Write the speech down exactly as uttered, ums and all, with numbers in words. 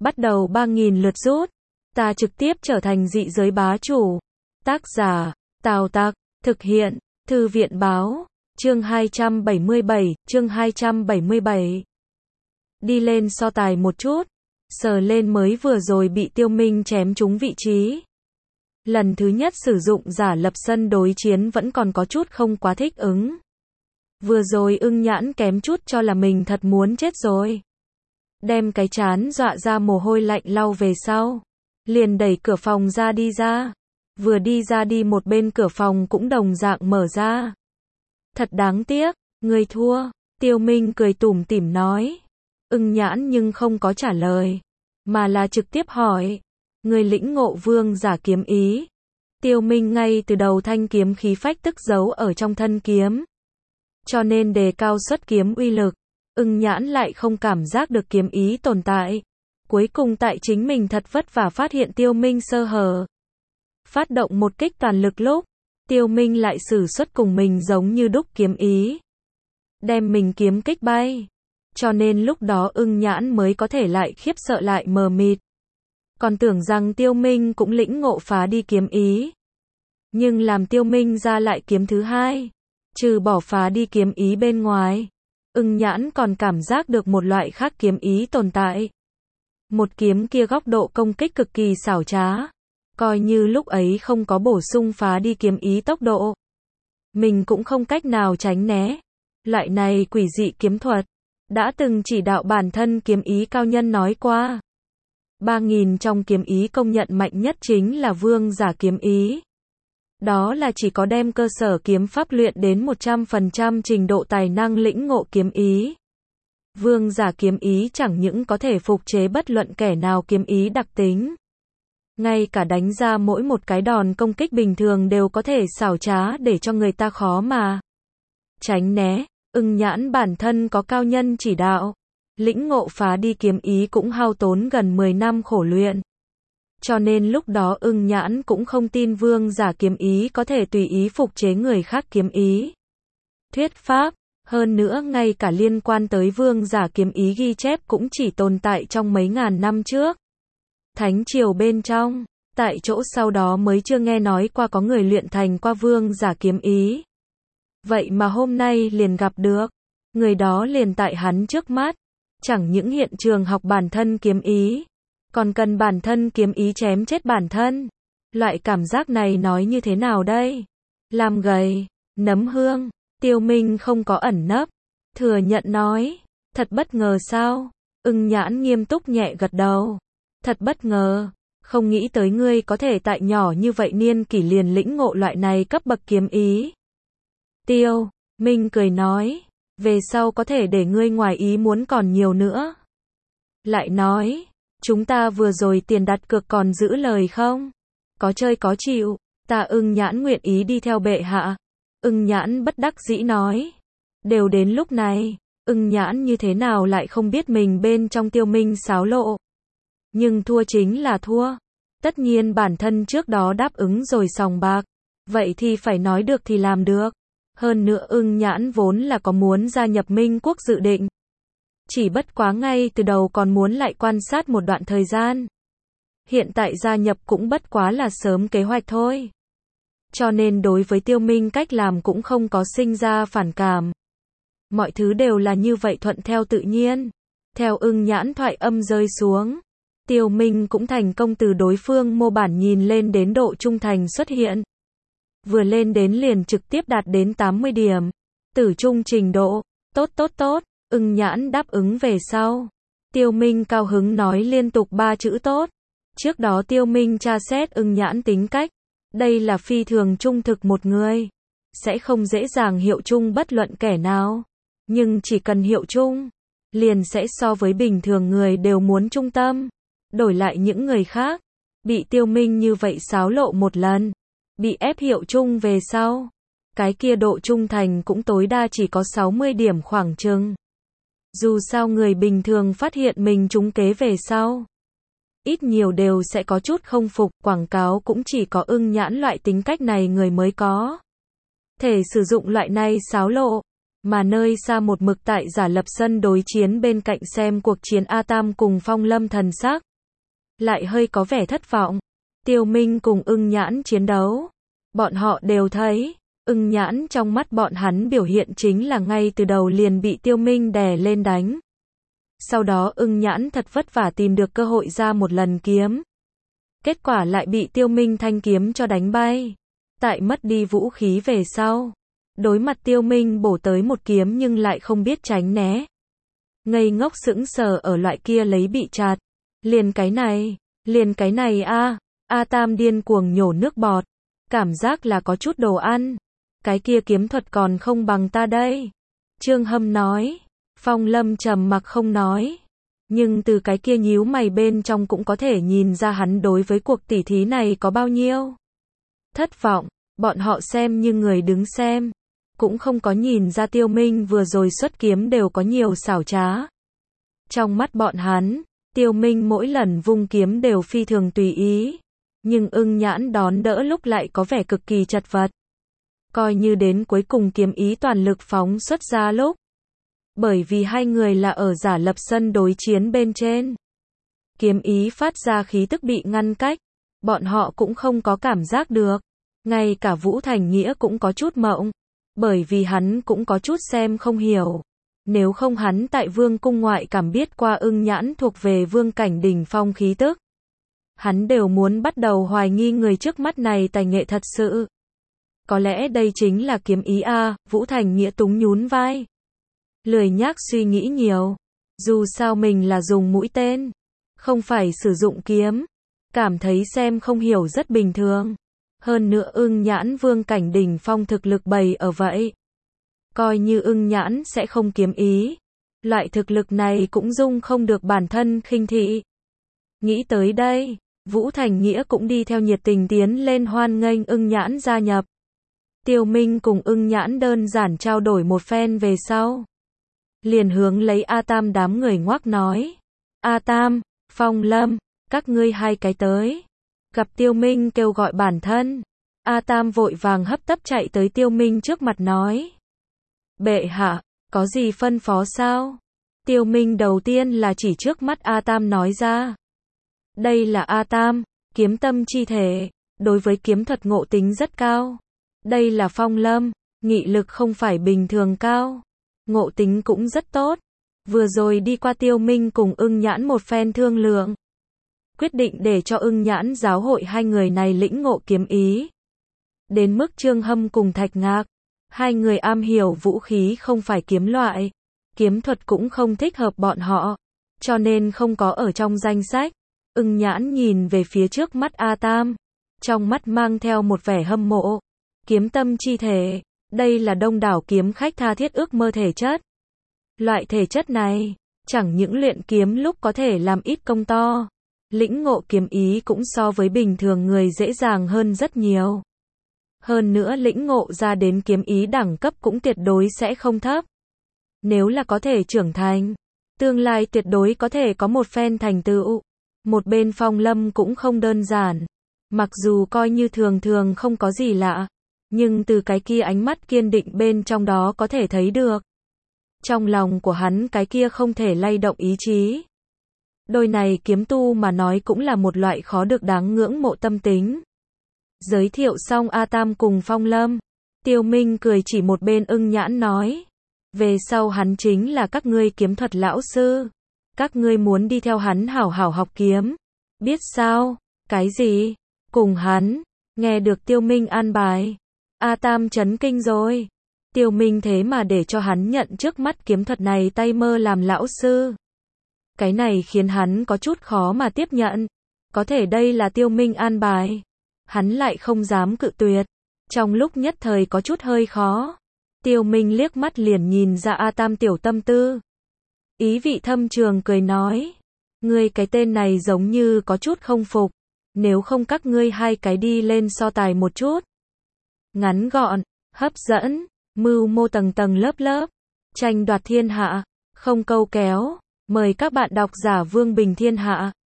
bắt đầu ba nghìn lượt rút. Ta trực tiếp trở thành dị giới bá chủ. Tác giả, Tào Tặc, thực hiện, Thư viện Báo, chương hai trăm bảy mươi bảy, chương hai trăm bảy mươi bảy. Đi lên so tài một chút, sờ lên mới vừa rồi bị Tiêu Minh chém trúng vị trí. Lần thứ nhất sử dụng giả lập sân đối chiến vẫn còn có chút không quá thích ứng. Vừa rồi ưng nhãn kém chút cho là mình thật muốn chết rồi. Đem cái trán dọa ra mồ hôi lạnh lau về sau. Liền đẩy cửa phòng ra đi ra. Vừa đi ra đi một bên cửa phòng cũng đồng dạng mở ra. Thật đáng tiếc, người thua, Tiêu Minh cười tủm tỉm nói. Ưng nhãn nhưng không có trả lời, mà là trực tiếp hỏi. Người lĩnh ngộ vương giả kiếm ý. Tiêu Minh ngay từ đầu thanh kiếm khí phách tức giấu ở trong thân kiếm. Cho nên đề cao xuất kiếm uy lực. Ưng nhãn lại không cảm giác được kiếm ý tồn tại. Cuối cùng tại chính mình thật vất vả phát hiện Tiêu Minh sơ hở. Phát động một kích toàn lực lúc, Tiêu Minh lại sử xuất cùng mình giống như đúc kiếm ý. Đem mình kiếm kích bay. Cho nên lúc đó ưng nhãn mới có thể lại khiếp sợ lại mờ mịt. Còn tưởng rằng Tiêu Minh cũng lĩnh ngộ phá đi kiếm ý. Nhưng làm Tiêu Minh ra lại kiếm thứ hai. Trừ bỏ phá đi kiếm ý bên ngoài. Ưng nhãn còn cảm giác được một loại khác kiếm ý tồn tại. Một kiếm kia góc độ công kích cực kỳ xảo trá. Coi như lúc ấy không có bổ sung phá đi kiếm ý tốc độ. Mình cũng không cách nào tránh né. Loại này quỷ dị kiếm thuật. Đã từng chỉ đạo bản thân kiếm ý cao nhân nói qua. ba nghìn trong kiếm ý công nhận mạnh nhất chính là vương giả kiếm ý. Đó là chỉ có đem cơ sở kiếm pháp luyện đến một trăm phần trăm trình độ tài năng lĩnh ngộ kiếm ý. Vương giả kiếm ý chẳng những có thể phục chế bất luận kẻ nào kiếm ý đặc tính. Ngay cả đánh ra mỗi một cái đòn công kích bình thường đều có thể xảo trá để cho người ta khó mà tránh né. Ưng nhãn bản thân có cao nhân chỉ đạo. Lĩnh ngộ phá đi kiếm ý cũng hao tốn gần mười năm khổ luyện. Cho nên lúc đó ưng nhãn cũng không tin vương giả kiếm ý có thể tùy ý phục chế người khác kiếm ý. Thuyết pháp, hơn nữa ngay cả liên quan tới vương giả kiếm ý ghi chép cũng chỉ tồn tại trong mấy ngàn năm trước. Thánh triều bên trong, tại chỗ sau đó mới chưa nghe nói qua có người luyện thành qua vương giả kiếm ý. Vậy mà hôm nay liền gặp được, người đó liền tại hắn trước mắt, chẳng những hiện trường học bản thân kiếm ý, còn cần bản thân kiếm ý chém chết bản thân. Loại cảm giác này nói như thế nào đây? Làm gầy, nấm hương, Tiêu Minh không có ẩn nấp, thừa nhận nói, thật bất ngờ sao? Ưng nhãn nghiêm túc nhẹ gật đầu, thật bất ngờ, không nghĩ tới ngươi có thể tại nhỏ như vậy niên kỷ liền lĩnh ngộ loại này cấp bậc kiếm ý. Tiêu Minh cười nói, về sau có thể để ngươi ngoài ý muốn còn nhiều nữa. Lại nói, chúng ta vừa rồi tiền đặt cược còn giữ lời không? Có chơi có chịu, ta ưng nhãn nguyện ý đi theo bệ hạ. Ưng nhãn bất đắc dĩ nói, đều đến lúc này, ưng nhãn như thế nào lại không biết mình bên trong Tiêu Minh xáo lộ. Nhưng thua chính là thua. Tất nhiên bản thân trước đó đáp ứng rồi sòng bạc. Vậy thì phải nói được thì làm được. Hơn nữa ưng nhãn vốn là có muốn gia nhập Minh quốc dự định. Chỉ bất quá ngay từ đầu còn muốn lại quan sát một đoạn thời gian. Hiện tại gia nhập cũng bất quá là sớm kế hoạch thôi. Cho nên đối với Tiêu Minh cách làm cũng không có sinh ra phản cảm. Mọi thứ đều là như vậy thuận theo tự nhiên. Theo ưng nhãn thoại âm rơi xuống. Tiêu Minh cũng thành công từ đối phương mô bản nhìn lên đến độ trung thành xuất hiện. Vừa lên đến liền trực tiếp đạt đến tám mươi điểm. Tử trung trình độ. Tốt tốt tốt. Ưng nhãn đáp ứng về sau. Tiêu Minh cao hứng nói liên tục ba chữ tốt. Trước đó Tiêu Minh tra xét ưng nhãn tính cách. Đây là phi thường trung thực một người. Sẽ không dễ dàng hiệu chung bất luận kẻ nào. Nhưng chỉ cần hiệu chung, liền sẽ so với bình thường người đều muốn trung tâm. Đổi lại những người khác, bị Tiêu Minh như vậy xáo lộ một lần, bị ép hiệu chung về sau, cái kia độ trung thành cũng tối đa chỉ có sáu mươi điểm khoảng chừng. Dù sao người bình thường phát hiện mình trúng kế về sau, ít nhiều đều sẽ có chút không phục, quảng cáo cũng chỉ có ưng nhãn loại tính cách này người mới có thể sử dụng loại này xáo lộ. Mà nơi xa một mực tại giả lập sân đối chiến bên cạnh xem cuộc chiến A Tam cùng Phong Lâm thần sắc, lại hơi có vẻ thất vọng. Tiêu Minh cùng Ưng Nhãn chiến đấu. Bọn họ đều thấy, Ưng Nhãn trong mắt bọn hắn biểu hiện chính là ngay từ đầu liền bị Tiêu Minh đè lên đánh. Sau đó Ưng Nhãn thật vất vả tìm được cơ hội ra một lần kiếm. Kết quả lại bị Tiêu Minh thanh kiếm cho đánh bay. Tại mất đi vũ khí về sau. Đối mặt Tiêu Minh bổ tới một kiếm nhưng lại không biết tránh né. Ngây ngốc sững sờ ở loại kia lấy bị chặt. Liền cái này, liền cái này a, A Tam điên cuồng nhổ nước bọt. Cảm giác là có chút đồ ăn. Cái kia kiếm thuật còn không bằng ta đây. Trương Hâm nói. Phong Lâm trầm mặc không nói. Nhưng từ cái kia nhíu mày bên trong cũng có thể nhìn ra hắn đối với cuộc tỉ thí này có bao nhiêu thất vọng. Bọn họ xem như người đứng xem. Cũng không có nhìn ra Tiêu Minh vừa rồi xuất kiếm đều có nhiều xảo trá. Trong mắt bọn hắn, Tiêu Minh mỗi lần vung kiếm đều phi thường tùy ý. Nhưng Ưng Nhãn đón đỡ lúc lại có vẻ cực kỳ chật vật. Coi như đến cuối cùng kiếm ý toàn lực phóng xuất ra lúc. Bởi vì hai người là ở giả lập sân đối chiến bên trên. Kiếm ý phát ra khí tức bị ngăn cách. Bọn họ cũng không có cảm giác được. Ngay cả Vũ Thành Nghĩa cũng có chút mộng. Bởi vì hắn cũng có chút xem không hiểu. Nếu không hắn tại Vương cung ngoại cảm biết qua Ưng Nhãn thuộc về vương cảnh đỉnh phong khí tức. Hắn đều muốn bắt đầu hoài nghi người trước mắt này tài nghệ thật sự. Có lẽ đây chính là kiếm ý a, Vũ Thành Nghĩa túng nhún vai. Lười nhác suy nghĩ nhiều. Dù sao mình là dùng mũi tên. Không phải sử dụng kiếm. Cảm thấy xem không hiểu rất bình thường. Hơn nữa Ưng Nhãn vương cảnh đỉnh phong thực lực bày ở vậy. Coi như Ưng Nhãn sẽ không kiếm ý. Loại thực lực này cũng dung không được bản thân khinh thị. Nghĩ tới đây, Vũ Thành Nghĩa cũng đi theo nhiệt tình tiến lên hoan nghênh Ưng Nhãn gia nhập. Tiêu Minh cùng Ưng Nhãn đơn giản trao đổi một phen về sau. Liền hướng lấy A Tam đám người ngoác nói. A Tam, Phong Lâm, các ngươi hai cái tới. Gặp Tiêu Minh kêu gọi bản thân. A Tam vội vàng hấp tấp chạy tới Tiêu Minh trước mặt nói. Bệ hạ, có gì phân phó sao? Tiêu Minh đầu tiên là chỉ trước mắt A Tam nói ra. Đây là A Tam, kiếm tâm chi thể, đối với kiếm thuật ngộ tính rất cao. Đây là Phong Lâm, nghị lực không phải bình thường cao. Ngộ tính cũng rất tốt. Vừa rồi đi qua Tiêu Minh cùng Ưng Nhãn một phen thương lượng. Quyết định để cho Ưng Nhãn giáo hội hai người này lĩnh ngộ kiếm ý. Đến mức Trương Hâm cùng Thạch Ngạc. Hai người am hiểu vũ khí không phải kiếm loại. Kiếm thuật cũng không thích hợp bọn họ. Cho nên không có ở trong danh sách. Ưng Nhãn nhìn về phía trước mắt A Tam. Trong mắt mang theo một vẻ hâm mộ. Kiếm tâm chi thể. Đây là đông đảo kiếm khách tha thiết ước mơ thể chất. Loại thể chất này, chẳng những luyện kiếm lúc có thể làm ít công to. Lĩnh ngộ kiếm ý cũng so với bình thường người dễ dàng hơn rất nhiều. Hơn nữa lĩnh ngộ ra đến kiếm ý đẳng cấp cũng tuyệt đối sẽ không thấp. Nếu là có thể trưởng thành, tương lai tuyệt đối có thể có một phen thành tựu. Một bên Phong Lâm cũng không đơn giản. Mặc dù coi như thường thường không có gì lạ, nhưng từ cái kia ánh mắt kiên định bên trong đó có thể thấy được. Trong lòng của hắn cái kia không thể lay động ý chí. Đôi này kiếm tu mà nói cũng là một loại khó được đáng ngưỡng mộ tâm tính. Giới thiệu xong A Tam cùng Phong Lâm, Tiêu Minh cười chỉ một bên Ưng Nhãn nói. Về sau hắn chính là các ngươi kiếm thuật lão sư. Các ngươi muốn đi theo hắn hảo hảo học kiếm. Biết sao? Cái gì? Cùng hắn. Nghe được Tiêu Minh an bài. A Tam chấn kinh rồi. Tiêu Minh thế mà để cho hắn nhận trước mắt kiếm thuật này tay mơ làm lão sư. Cái này khiến hắn có chút khó mà tiếp nhận. Có thể đây là Tiêu Minh an bài. Hắn lại không dám cự tuyệt. Trong lúc nhất thời có chút hơi khó. Tiêu Minh liếc mắt liền nhìn ra A Tam tiểu tâm tư. Ý vị thâm trường cười nói. Ngươi cái tên này giống như có chút không phục. Nếu không các ngươi hai cái đi lên so tài một chút. Ngắn gọn, hấp dẫn, mưu mô tầng tầng lớp lớp. Tranh đoạt thiên hạ, không câu kéo. Mời các bạn đọc giả Vương Bình Thiên Hạ.